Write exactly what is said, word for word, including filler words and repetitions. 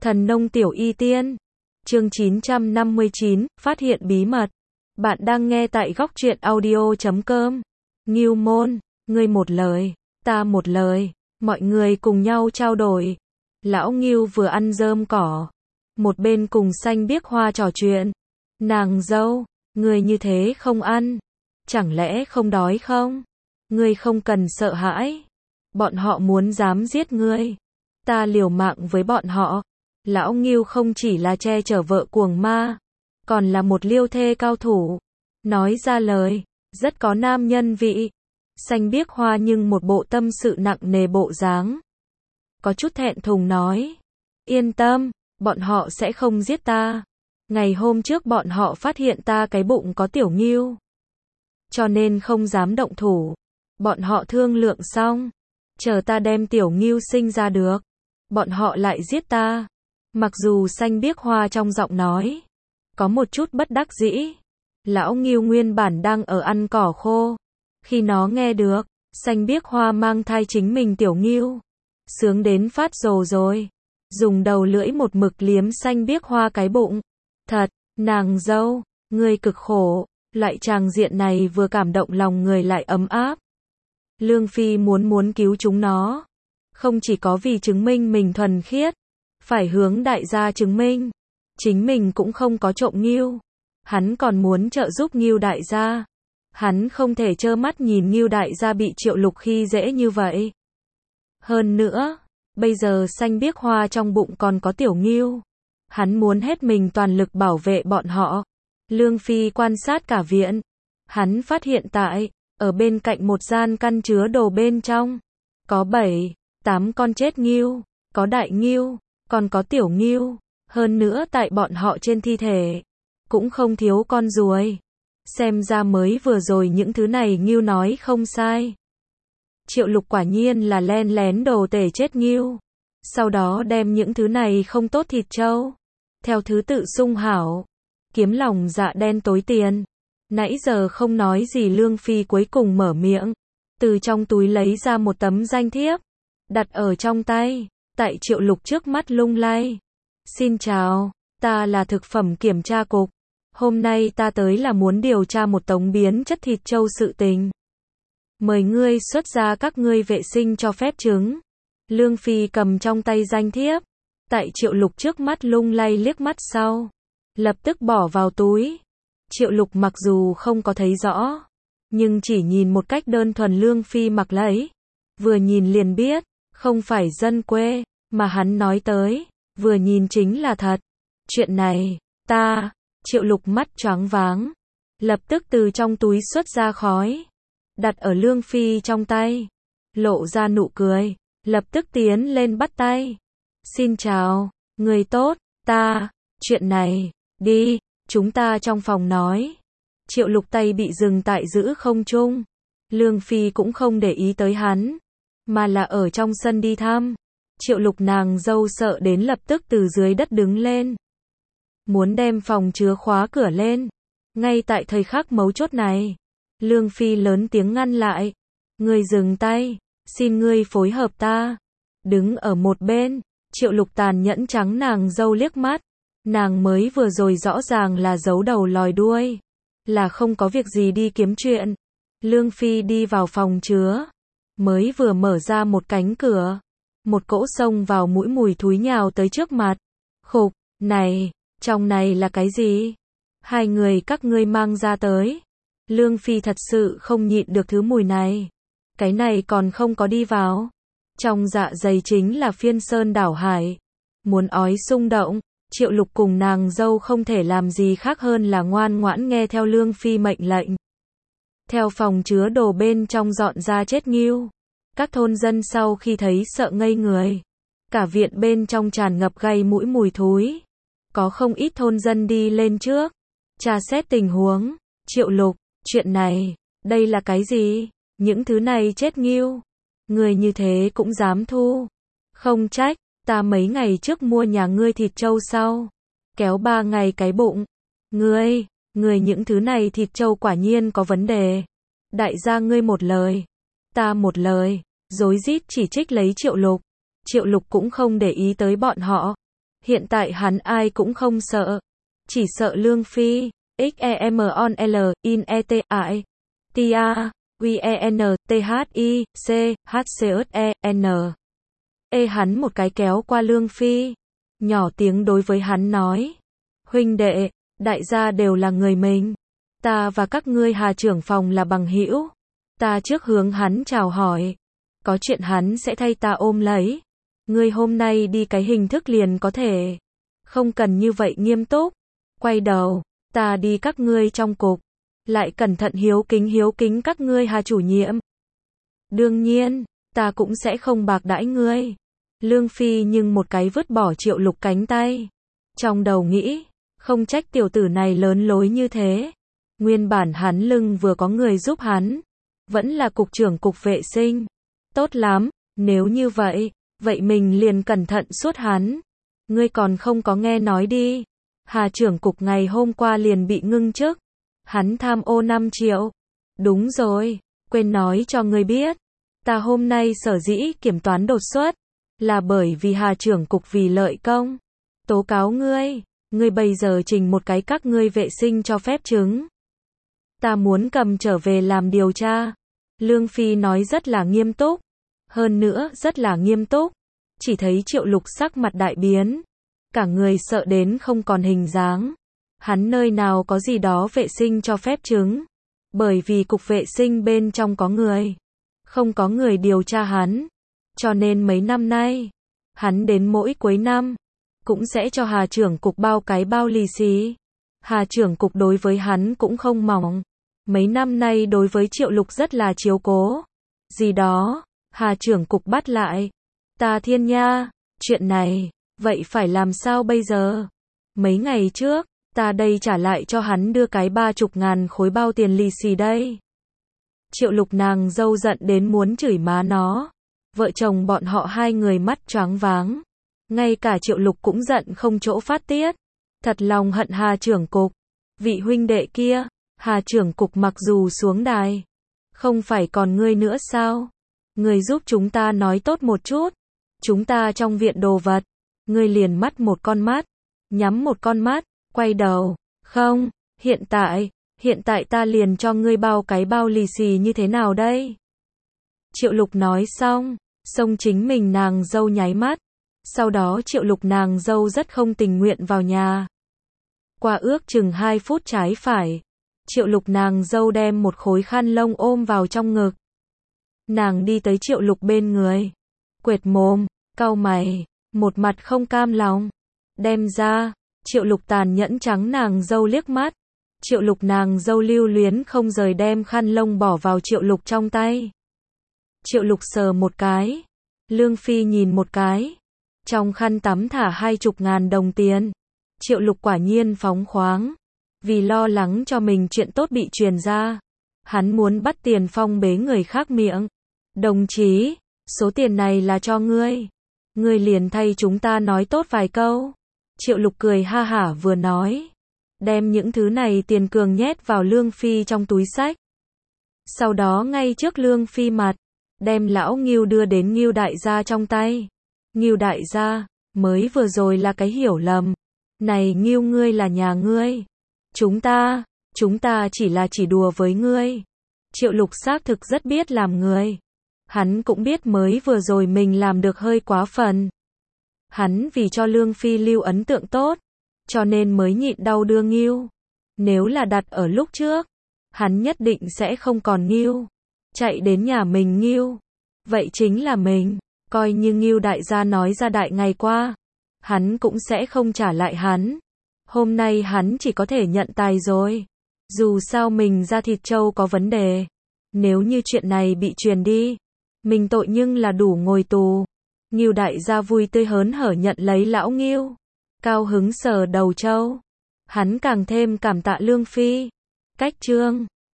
Thần nông tiểu y tiên. Chương chín trăm năm mươi chín, phát hiện bí mật. Bạn đang nghe tại góc truyện audio chấm com. Ngưu môn, ngươi một lời, ta một lời, mọi người cùng nhau trao đổi. Lão Ngưu vừa ăn rơm cỏ, một bên cùng Xanh Biếc Hoa trò chuyện. Nàng dâu, ngươi như thế không ăn, chẳng lẽ không đói không? Ngươi không cần sợ hãi, bọn họ muốn dám giết ngươi, ta liều mạng với bọn họ. Lão Ngưu không chỉ là che chở vợ cuồng ma, còn là một liêu thê cao thủ. Nói ra lời, rất có nam nhân vị. Xanh Biếc Hoa nhưng một bộ tâm sự nặng nề bộ dáng. Có chút thẹn thùng nói, yên tâm, bọn họ sẽ không giết ta. Ngày hôm trước bọn họ phát hiện ta cái bụng có tiểu ngưu, cho nên không dám động thủ. Bọn họ thương lượng xong, chờ ta đem tiểu ngưu sinh ra được, bọn họ lại giết ta. Mặc dù Xanh Biếc Hoa trong giọng nói có một chút bất đắc dĩ. Lão Ngưu nguyên bản đang ở ăn cỏ khô, khi nó nghe được Xanh Biếc Hoa mang thai chính mình tiểu ngưu, sướng đến phát rồ rồi, dùng đầu lưỡi một mực liếm Xanh Biếc Hoa cái bụng. Thật, nàng dâu, ngươi cực khổ. Loại tràng diện này vừa cảm động lòng người lại ấm áp. Lương Phi muốn muốn cứu chúng nó, không chỉ có vì chứng minh mình thuần khiết, phải hướng đại gia chứng minh chính mình cũng không có trộm ngưu. Hắn còn muốn trợ giúp Ngưu đại gia. Hắn không thể trơ mắt nhìn Ngưu đại gia bị Triệu Lục khi dễ như vậy. Hơn nữa, bây giờ Xanh Biếc Hoa trong bụng còn có tiểu ngưu, hắn muốn hết mình toàn lực bảo vệ bọn họ. Lương Phi quan sát cả viện, hắn phát hiện tại ở bên cạnh một gian căn chứa đồ bên trong có bảy, tám con chết ngưu, có đại ngưu, còn có tiểu ngưu, hơn nữa tại bọn họ trên thi thể cũng không thiếu con ruồi. Xem ra mới vừa rồi những thứ này Ngưu nói không sai. Triệu Lục quả nhiên là len lén đồ tể chết ngưu, sau đó đem những thứ này không tốt thịt trâu theo thứ tự sung hảo, kiếm lòng dạ đen tối tiền. Nãy giờ không nói gì Lương Phi cuối cùng mở miệng, từ trong túi lấy ra một tấm danh thiếp, đặt ở trong tay, tại Triệu Lục trước mắt lung lay. Xin chào, ta là thực phẩm kiểm tra cục. Hôm nay ta tới là muốn điều tra một tống biến chất thịt trâu sự tình. Mời ngươi xuất ra các ngươi vệ sinh cho phép chứng. Lương Phi cầm trong tay danh thiếp, tại Triệu Lục trước mắt lung lay liếc mắt sau, lập tức bỏ vào túi. Triệu Lục mặc dù không có thấy rõ, nhưng chỉ nhìn một cách đơn thuần Lương Phi mặc lấy, vừa nhìn liền biết, không phải dân quê, mà hắn nói tới, vừa nhìn chính là thật. Chuyện này, ta, Triệu Lục mắt choáng váng, lập tức từ trong túi xuất ra khói, đặt ở Lương Phi trong tay, lộ ra nụ cười, lập tức tiến lên bắt tay. Xin chào, người tốt, ta, chuyện này, đi, chúng ta trong phòng nói. Triệu Lục tay bị dừng tại giữ không trung. Lương Phi cũng không để ý tới hắn, mà là ở trong sân đi thăm. Triệu Lục nàng dâu sợ đến lập tức từ dưới đất đứng lên, muốn đem phòng chứa khóa cửa lên. Ngay tại thời khắc mấu chốt này, Lương Phi lớn tiếng ngăn lại. Ngươi dừng tay, xin ngươi phối hợp ta. Đứng ở một bên, Triệu Lục tàn nhẫn trắng nàng dâu liếc mắt. Nàng mới vừa rồi rõ ràng là giấu đầu lòi đuôi, là không có việc gì đi kiếm chuyện. Lương Phi đi vào phòng chứa, mới vừa mở ra một cánh cửa, một cỗ xông vào mũi mùi thúi nhào tới trước mặt. Khục, này, trong này là cái gì? Hai người các ngươi mang ra tới. Lương Phi thật sự không nhịn được thứ mùi này. Cái này còn không có đi vào, trong dạ dày chính là phiên sơn đảo hải, muốn ói xung động. Triệu Lục cùng nàng dâu không thể làm gì khác hơn là ngoan ngoãn nghe theo Lương Phi mệnh lệnh. Theo phòng chứa đồ bên trong dọn ra chết ngưu. Các thôn dân sau khi thấy sợ ngây người. Cả viện bên trong tràn ngập gây mũi mùi thúi. Có không ít thôn dân đi lên trước, tra xét tình huống. Triệu Lục, chuyện này, đây là cái gì? Những thứ này chết ngưu, người như thế cũng dám thu? Không trách, ta mấy ngày trước mua nhà ngươi thịt trâu sau, kéo ba ngày cái bụng. Ngươi, ngươi những thứ này thịt trâu quả nhiên có vấn đề. Đại gia ngươi một lời, ta một lời, rối rít chỉ trích lấy Triệu Lục. Triệu Lục cũng không để ý tới bọn họ. Hiện tại hắn ai cũng không sợ. Chỉ sợ Lương Phi. Xemon L, in et, ai. Tia, Qen, Thi, C, Hcse, N. Ê hắn một cái kéo qua Lương Phi. Nhỏ tiếng đối với hắn nói. Huynh đệ, đại gia đều là người mình. Ta và các ngươi Hà trưởng phòng là bằng hữu. Ta trước hướng hắn chào hỏi. Có chuyện hắn sẽ thay ta ôm lấy. Ngươi hôm nay đi cái hình thức liền có thể. Không cần như vậy nghiêm túc. Quay đầu, ta đi các ngươi trong cục. Lại cẩn thận hiếu kính hiếu kính các ngươi Hà chủ nhiệm. Đương nhiên, ta cũng sẽ không bạc đãi ngươi. Lương Phi nhưng một cái vứt bỏ Triệu Lục cánh tay. Trong đầu nghĩ, không trách tiểu tử này lớn lối như thế. Nguyên bản hắn lưng vừa có người giúp hắn. Vẫn là cục trưởng cục vệ sinh. Tốt lắm, nếu như vậy, vậy mình liền cẩn thận suốt hắn. Ngươi còn không có nghe nói đi. Hà trưởng cục ngày hôm qua liền bị ngưng chức. Hắn tham ô năm triệu. Đúng rồi, quên nói cho ngươi biết. Ta hôm nay sở dĩ kiểm toán đột xuất. Là bởi vì Hà trưởng cục vì lợi công. Tố cáo ngươi. Ngươi bây giờ trình một cái các ngươi vệ sinh cho phép chứng. Ta muốn cầm trở về làm điều tra. Lương Phi nói rất là nghiêm túc. Hơn nữa rất là nghiêm túc. Chỉ thấy Triệu Lục sắc mặt đại biến. Cả người sợ đến không còn hình dáng. Hắn nơi nào có gì đó vệ sinh cho phép chứng. Bởi vì cục vệ sinh bên trong có người. Không có người điều tra hắn. Cho nên mấy năm nay, hắn đến mỗi cuối năm, cũng sẽ cho Hà trưởng cục bao cái bao lì xì. Hà trưởng cục đối với hắn cũng không mỏng. Mấy năm nay đối với Triệu Lục rất là chiếu cố. Gì đó, Hà trưởng cục bắt lại. Ta thiên nha, chuyện này, vậy phải làm sao bây giờ? Mấy ngày trước, ta đây trả lại cho hắn đưa cái ba chục ngàn khối bao tiền lì xì đây. Triệu Lục nàng dâu giận đến muốn chửi má nó. Vợ chồng bọn họ hai người mắt choáng váng. Ngay cả Triệu Lục cũng giận không chỗ phát tiết. Thật lòng hận Hà trưởng cục. Vị huynh đệ kia, Hà trưởng cục mặc dù xuống đài. Không phải còn ngươi nữa sao? Ngươi giúp chúng ta nói tốt một chút. Chúng ta trong viện đồ vật. Ngươi liền mắt một con mắt. Nhắm một con mắt. Quay đầu. Không, hiện tại. Hiện tại ta liền cho ngươi bao cái bao lì xì như thế nào đây? Triệu Lục nói xong. Xông chính mình nàng dâu nháy mắt. Sau đó Triệu Lục nàng dâu rất không tình nguyện vào nhà. Qua ước chừng hai phút trái phải. Triệu Lục nàng dâu đem một khối khăn lông ôm vào trong ngực. Nàng đi tới Triệu Lục bên người. Quệt mồm, cau mày, một mặt không cam lòng. Đem ra, Triệu Lục tàn nhẫn trắng nàng dâu liếc mắt. Triệu Lục nàng dâu lưu luyến không rời đem khăn lông bỏ vào Triệu Lục trong tay. Triệu Lục sờ một cái. Lương Phi nhìn một cái. Trong khăn tắm thả hai chục ngàn đồng tiền. Triệu Lục quả nhiên phóng khoáng. Vì lo lắng cho mình chuyện tốt bị truyền ra. Hắn muốn bắt tiền phong bế người khác miệng. Đồng chí, số tiền này là cho ngươi. Ngươi liền thay chúng ta nói tốt vài câu. Triệu Lục cười ha hả vừa nói. Đem những thứ này tiền cường nhét vào Lương Phi trong túi xách. Sau đó ngay trước Lương Phi mặt. Đem lão Ngưu đưa đến Ngưu đại gia trong tay. Ngưu đại gia, mới vừa rồi là cái hiểu lầm. Này Ngưu ngươi là nhà ngươi. Chúng ta, chúng ta chỉ là chỉ đùa với ngươi. Triệu Lục xác thực rất biết làm người. Hắn cũng biết mới vừa rồi mình làm được hơi quá phần. Hắn vì cho Lương Phi lưu ấn tượng tốt. Cho nên mới nhịn đau đưa Ngưu. Nếu là đặt ở lúc trước, hắn nhất định sẽ không còn Ngưu. Chạy đến nhà mình Ngưu. Vậy chính là mình. Coi như Ngưu đại gia nói ra đại ngày qua. Hắn cũng sẽ không trả lại hắn. Hôm nay hắn chỉ có thể nhận tài rồi. Dù sao mình ra thịt trâu có vấn đề. Nếu như chuyện này bị truyền đi. Mình tội nhưng là đủ ngồi tù. Ngưu đại gia vui tươi hớn hở nhận lấy lão Ngưu. Cao hứng sờ đầu trâu. Hắn càng thêm cảm tạ Lương Phi. Cách chương